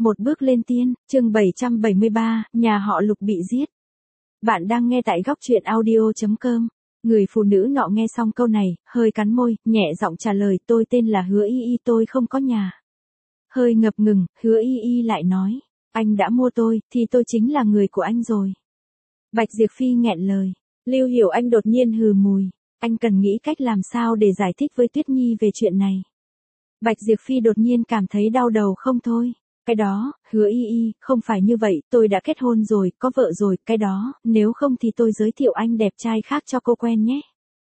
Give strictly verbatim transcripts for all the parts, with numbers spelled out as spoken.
Một bước lên tiên, chương bảy trăm bảy mươi ba, nhà họ Lục bị giết. Bạn đang nghe tại góc truyện audio chấm com. Người phụ nữ nọ nghe xong câu này, hơi cắn môi, nhẹ giọng trả lời, tôi tên là Hứa Y Y, tôi không có nhà. Hơi ngập ngừng, Hứa Y Y lại nói, anh đã mua tôi, thì tôi chính là người của anh rồi. Bạch Diệp Phi nghẹn lời. Lưu Hiểu Anh đột nhiên hừ mùi. Anh cần nghĩ cách làm sao để giải thích với Tuyết Nhi về chuyện này. Bạch Diệp Phi đột nhiên cảm thấy đau đầu không thôi. Cái đó, Hứa Y Y, không phải như vậy, tôi đã kết hôn rồi, có vợ rồi, cái đó, nếu không thì tôi giới thiệu anh đẹp trai khác cho cô quen nhé.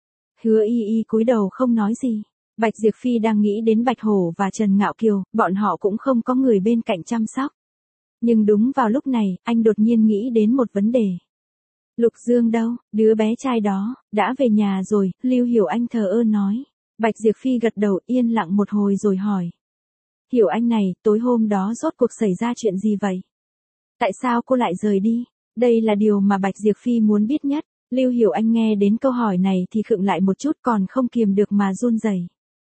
Hứa Y Y cúi đầu không nói gì. Bạch Diệp Phi đang nghĩ đến Bạch Hổ và Trần Ngạo Kiều, bọn họ cũng không có người bên cạnh chăm sóc. Nhưng đúng vào lúc này, anh đột nhiên nghĩ đến một vấn đề. Lục Dương đâu, đứa bé trai đó, đã về nhà rồi, Lưu Hiểu Anh thờ ơ nói. Bạch Diệp Phi gật đầu yên lặng một hồi rồi hỏi. Hiểu Anh này, tối hôm đó rốt cuộc xảy ra chuyện gì vậy? Tại sao cô lại rời đi? Đây là điều mà Bạch Diệp Phi muốn biết nhất. Lưu Hiểu Anh nghe đến câu hỏi này thì khựng lại một chút còn không kiềm được mà run rẩy.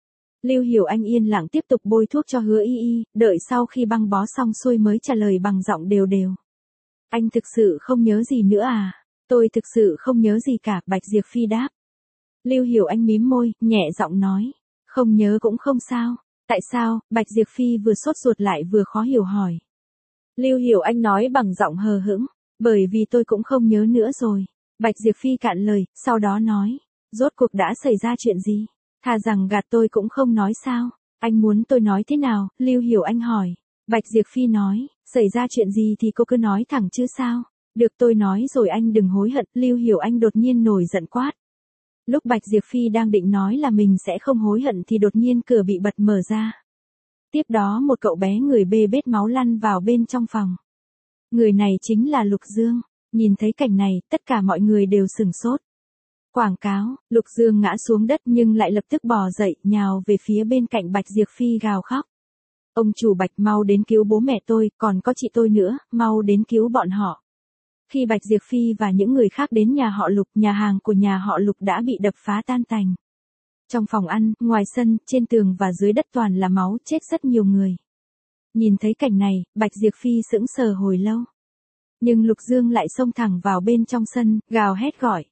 Lưu Hiểu Anh yên lặng tiếp tục bôi thuốc cho Hứa Y Y, đợi sau khi băng bó xong xuôi mới trả lời bằng giọng đều đều. Anh thực sự không nhớ gì nữa à? Tôi thực sự không nhớ gì cả, Bạch Diệp Phi đáp. Lưu Hiểu Anh mím môi, nhẹ giọng nói. Không nhớ cũng không sao. Tại sao? Bạch Diệp Phi vừa sốt ruột lại vừa khó hiểu hỏi. Lưu Hiểu Anh nói bằng giọng hờ hững. Bởi vì tôi cũng không nhớ nữa rồi. Bạch Diệp Phi cạn lời, sau đó nói. Rốt cuộc đã xảy ra chuyện gì? Thà rằng gạt tôi cũng không nói sao? Anh muốn tôi nói thế nào? Lưu Hiểu Anh hỏi. Bạch Diệp Phi nói. Xảy ra chuyện gì thì cô cứ nói thẳng chứ sao? Được tôi nói rồi anh đừng hối hận. Lưu Hiểu Anh đột nhiên nổi giận quát. Lúc Bạch Diệp Phi đang định nói là mình sẽ không hối hận thì đột nhiên cửa bị bật mở ra. Tiếp đó một cậu bé người bê bết máu lăn vào bên trong phòng. Người này chính là Lục Dương. Nhìn thấy cảnh này, tất cả mọi người đều sửng sốt. Quảng cáo, Lục Dương ngã xuống đất nhưng lại lập tức bò dậy, nhào về phía bên cạnh Bạch Diệp Phi gào khóc. Ông chủ Bạch, mau đến cứu bố mẹ tôi, còn có chị tôi nữa, mau đến cứu bọn họ. Khi Bạch Diệp Phi và những người khác đến nhà họ Lục, nhà hàng của nhà họ Lục đã bị đập phá tan tành. Trong phòng ăn, ngoài sân, trên tường và dưới đất toàn là máu, chết rất nhiều người. Nhìn thấy cảnh này, Bạch Diệp Phi sững sờ hồi lâu. Nhưng Lục Dương lại xông thẳng vào bên trong sân, gào hét gọi.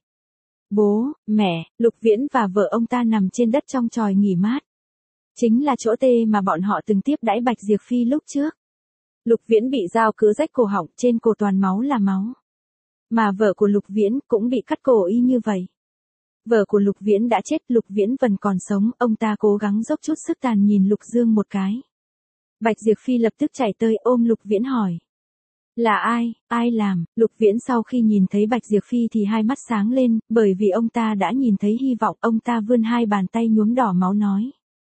Bố, mẹ, Lục Viễn và vợ ông ta nằm trên đất trong chòi nghỉ mát. Chính là chỗ tê mà bọn họ từng tiếp đãi Bạch Diệp Phi lúc trước. Lục Viễn bị dao cứa rách cổ họng, trên cổ toàn máu là máu. Mà vợ của Lục Viễn cũng bị cắt cổ y như vậy. Vợ của Lục Viễn đã chết, Lục Viễn vẫn còn sống, ông ta cố gắng dốc chút sức tàn nhìn Lục Dương một cái. Bạch Diệp Phi lập tức chạy tới ôm Lục Viễn hỏi. Là ai, ai làm? Lục Viễn sau khi nhìn thấy Bạch Diệp Phi thì hai mắt sáng lên, bởi vì ông ta đã nhìn thấy hy vọng, ông ta vươn hai bàn tay nhuốm đỏ máu nói.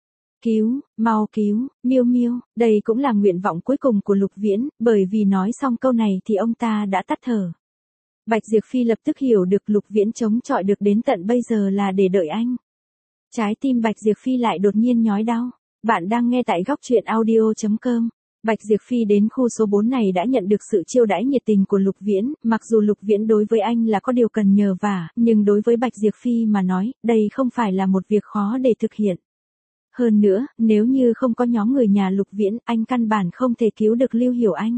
Cứu, mau cứu, Miêu Miêu, đây cũng là nguyện vọng cuối cùng của Lục Viễn, bởi vì nói xong câu này thì ông ta đã tắt thở. Bạch Diệp Phi lập tức hiểu được Lục Viễn chống chọi được đến tận bây giờ là để đợi anh. Trái tim Bạch Diệp Phi lại đột nhiên nhói đau. Bạn đang nghe tại góc truyện audio chấm com. Bạch Diệp Phi đến khu số bốn này đã nhận được sự chiêu đãi nhiệt tình của Lục Viễn, mặc dù Lục Viễn đối với anh là có điều cần nhờ vả, nhưng đối với Bạch Diệp Phi mà nói, đây không phải là một việc khó để thực hiện. Hơn nữa, nếu như không có nhóm người nhà Lục Viễn, anh căn bản không thể cứu được Lưu Hiểu Anh.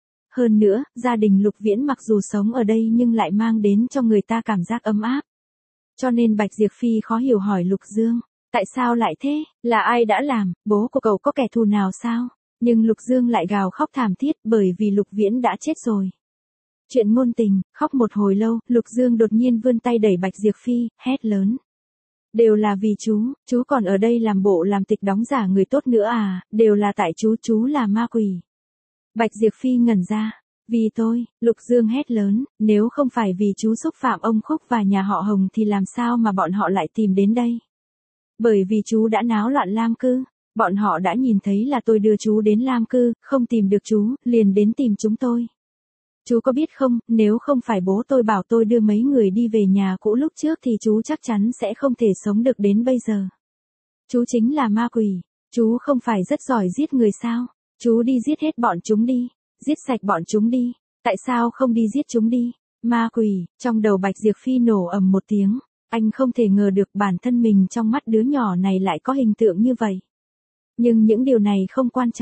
Hơn nữa, gia đình Lục Viễn mặc dù sống ở đây nhưng lại mang đến cho người ta cảm giác ấm áp. Cho nên Bạch Diệp Phi khó hiểu hỏi Lục Dương, tại sao lại thế, là ai đã làm, bố của cậu có kẻ thù nào sao? Nhưng Lục Dương lại gào khóc thảm thiết bởi vì Lục Viễn đã chết rồi. Chuyện ngôn tình, khóc một hồi lâu, Lục Dương đột nhiên vươn tay đẩy Bạch Diệp Phi, hét lớn. Đều là vì chú, chú còn ở đây làm bộ làm tịch đóng giả người tốt nữa à, đều là tại chú, chú là ma quỷ. Bạch Diệp Phi ngẩn ra. Vì tôi, Lục Dương hét lớn, nếu không phải vì chú xúc phạm ông Khúc và nhà họ Hồng thì làm sao mà bọn họ lại tìm đến đây? Bởi vì chú đã náo loạn Lam Cư, bọn họ đã nhìn thấy là tôi đưa chú đến Lam Cư, không tìm được chú, liền đến tìm chúng tôi. Chú có biết không, nếu không phải bố tôi bảo tôi đưa mấy người đi về nhà cũ lúc trước thì chú chắc chắn sẽ không thể sống được đến bây giờ. Chú chính là ma quỷ, chú không phải rất giỏi giết người sao? Chú đi giết hết bọn chúng đi, giết sạch bọn chúng đi, tại sao không đi giết chúng đi? Ma quỷ, trong đầu Bạch Diệp Phi nổ ầm một tiếng, anh không thể ngờ được bản thân mình trong mắt đứa nhỏ này lại có hình tượng như vậy. Nhưng những điều này không quan trọng,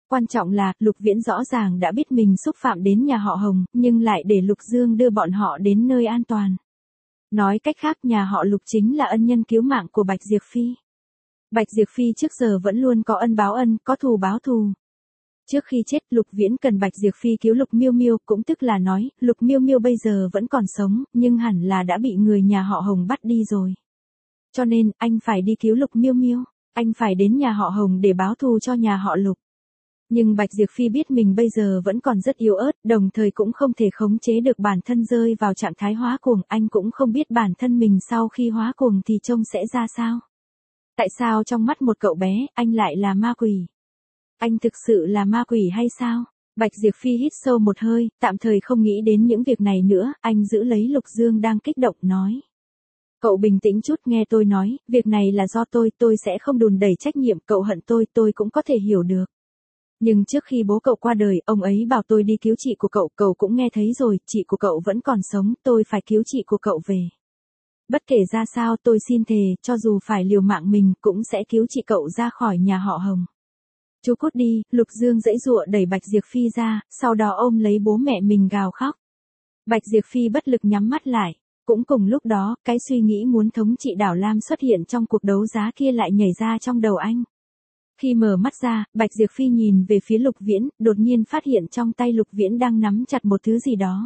Quan trọng là, Lục Viễn rõ ràng đã biết mình xúc phạm đến nhà họ Hồng, nhưng lại để Lục Dương đưa bọn họ đến nơi an toàn. Nói cách khác, nhà họ Lục chính là ân nhân cứu mạng của Bạch Diệp Phi. Bạch Diệp Phi trước giờ vẫn luôn có ân báo ân, có thù báo thù. Trước khi chết, Lục Viễn cần Bạch Diệp Phi cứu Lục Miêu Miêu, cũng tức là nói, Lục Miêu Miêu bây giờ vẫn còn sống, nhưng hẳn là đã bị người nhà họ Hồng bắt đi rồi. Cho nên, anh phải đi cứu Lục Miêu Miêu, anh phải đến nhà họ Hồng để báo thù cho nhà họ Lục. Nhưng Bạch Diệp Phi biết mình bây giờ vẫn còn rất yếu ớt, đồng thời cũng không thể khống chế được bản thân rơi vào trạng thái hóa cuồng, anh cũng không biết bản thân mình sau khi hóa cuồng thì trông sẽ ra sao. Tại sao trong mắt một cậu bé, anh lại là ma quỷ? Anh thực sự là ma quỷ hay sao? Bạch Diệp Phi hít sâu một hơi, tạm thời không nghĩ đến những việc này nữa, anh giữ lấy Lục Dương đang kích động, nói. Cậu bình tĩnh chút, nghe tôi nói, việc này là do tôi, tôi sẽ không đùn đẩy trách nhiệm, cậu hận tôi, tôi cũng có thể hiểu được. Nhưng trước khi bố cậu qua đời, ông ấy bảo tôi đi cứu chị của cậu, cậu cũng nghe thấy rồi, chị của cậu vẫn còn sống, tôi phải cứu chị của cậu về. Bất kể ra sao, tôi xin thề, cho dù phải liều mạng mình, cũng sẽ cứu chị cậu ra khỏi nhà họ Hồng. Chú cút đi, Lục Dương giãy giụa đẩy Bạch Diệp Phi ra, sau đó ôm lấy bố mẹ mình gào khóc. Bạch Diệp Phi bất lực nhắm mắt lại. Cũng cùng lúc đó, cái suy nghĩ muốn thống trị Đảo Lam xuất hiện trong cuộc đấu giá kia lại nhảy ra trong đầu anh. Khi mở mắt ra, Bạch Diệp Phi nhìn về phía Lục Viễn, đột nhiên phát hiện trong tay Lục Viễn đang nắm chặt một thứ gì đó.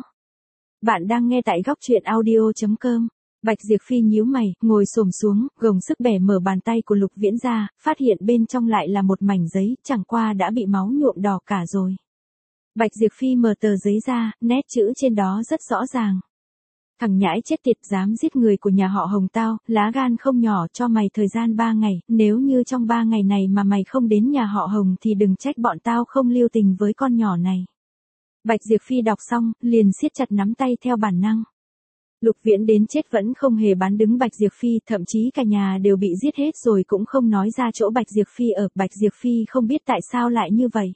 Bạn đang nghe tại góc truyện audio chấm com. Bạch Diệp Phi nhíu mày, ngồi xổm xuống, gồng sức bẻ mở bàn tay của Lục Viễn ra, phát hiện bên trong lại là một mảnh giấy, chẳng qua đã bị máu nhuộm đỏ cả rồi. Bạch Diệp Phi mở tờ giấy ra, nét chữ trên đó rất rõ ràng. Thằng nhãi chết tiệt, dám giết người của nhà họ Hồng tao, lá gan không nhỏ, cho mày thời gian ba ngày, nếu như trong ba ngày này mà mày không đến nhà họ Hồng thì đừng trách bọn tao không lưu tình với con nhỏ này. Bạch Diệp Phi đọc xong, liền siết chặt nắm tay theo bản năng. Lục Viễn đến chết vẫn không hề bán đứng Bạch Diệp Phi, thậm chí cả nhà đều bị giết hết rồi cũng không nói ra chỗ Bạch Diệp Phi ở. Bạch Diệp Phi không biết tại sao lại như vậy.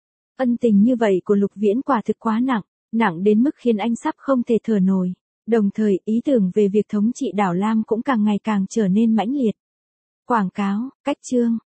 Ân tình như vậy của Lục Viễn quả thực quá nặng, nặng đến mức khiến anh sắp không thể thở nổi. Đồng thời, ý tưởng về việc thống trị Đảo Lam cũng càng ngày càng trở nên mãnh liệt. Quảng cáo, cách chương.